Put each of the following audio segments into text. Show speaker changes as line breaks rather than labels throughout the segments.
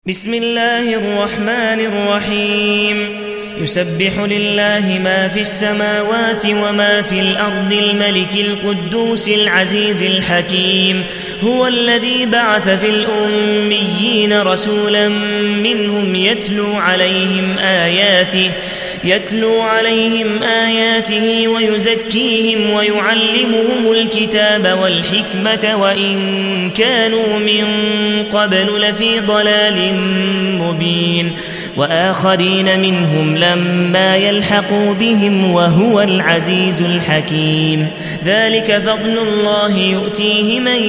بسم الله الرحمن الرحيم يسبح لله ما في السماوات وما في الأرض الملك القدوس العزيز الحكيم هو الذي بعث في الأميين رسولا منهم يتلو عليهم آياته ويزكيهم ويعلمهم الكتاب والحكمة وإن كانوا من قبل لفي ضلال مبين وآخرين منهم لما يلحقوا بهم وهو العزيز الحكيم ذلك فضل الله يؤتيه من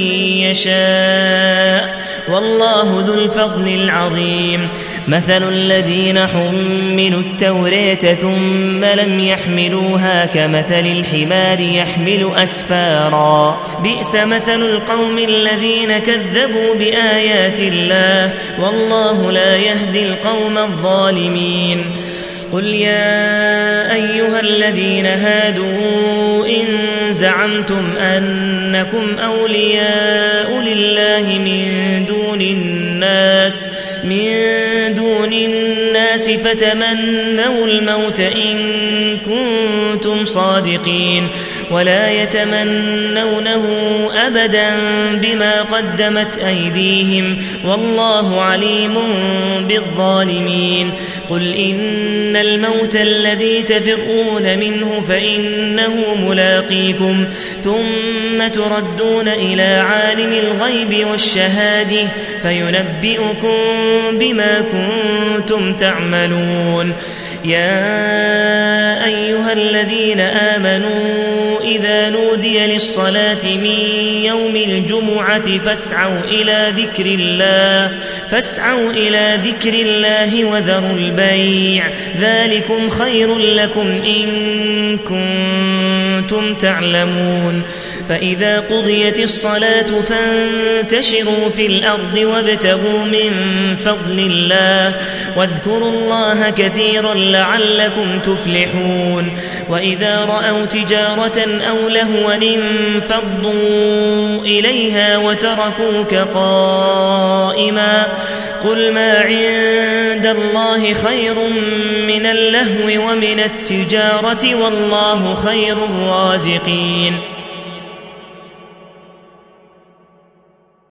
يشاء والله ذو الفضل العظيم مثل الذين حملوا التوراة ثم لم يحملوها كمثل الحمار يحمل أسفارا بئس مثل القوم الذين كذبوا بآيات الله والله لا يهدي القوم الظالمين قل يا أيها الذين هادوا إن زعمتم أنكم أولياء لله من دون الناس فتمنوا الموت إن كنتم صادقين ولا يتمنونه أبدا بما قدمت أيديهم والله عليم بالظالمين قل إن الموت الذي تفرون منه فإنه ملاقيكم ثم تردون إلى عالم الغيب والشهادة فينبئكم بما كنتم تعملون يا أيها الذين آمنوا إذا نودي للصلاة من يوم الجمعة فاسعوا إلى ذكر الله وذروا البيع ذلكم خير لكم إن كنتم تعلمون فإذا قضيت الصلاة فانتشروا في الأرض وابتغوا من فضل الله واذكروا الله كثيرا لعلكم تفلحون وإذا رأوا تجارة أو لهوا انفضوا إليها وتركوك قائما قل ما عند الله خير من اللهو ومن التجارة والله خير الرازقين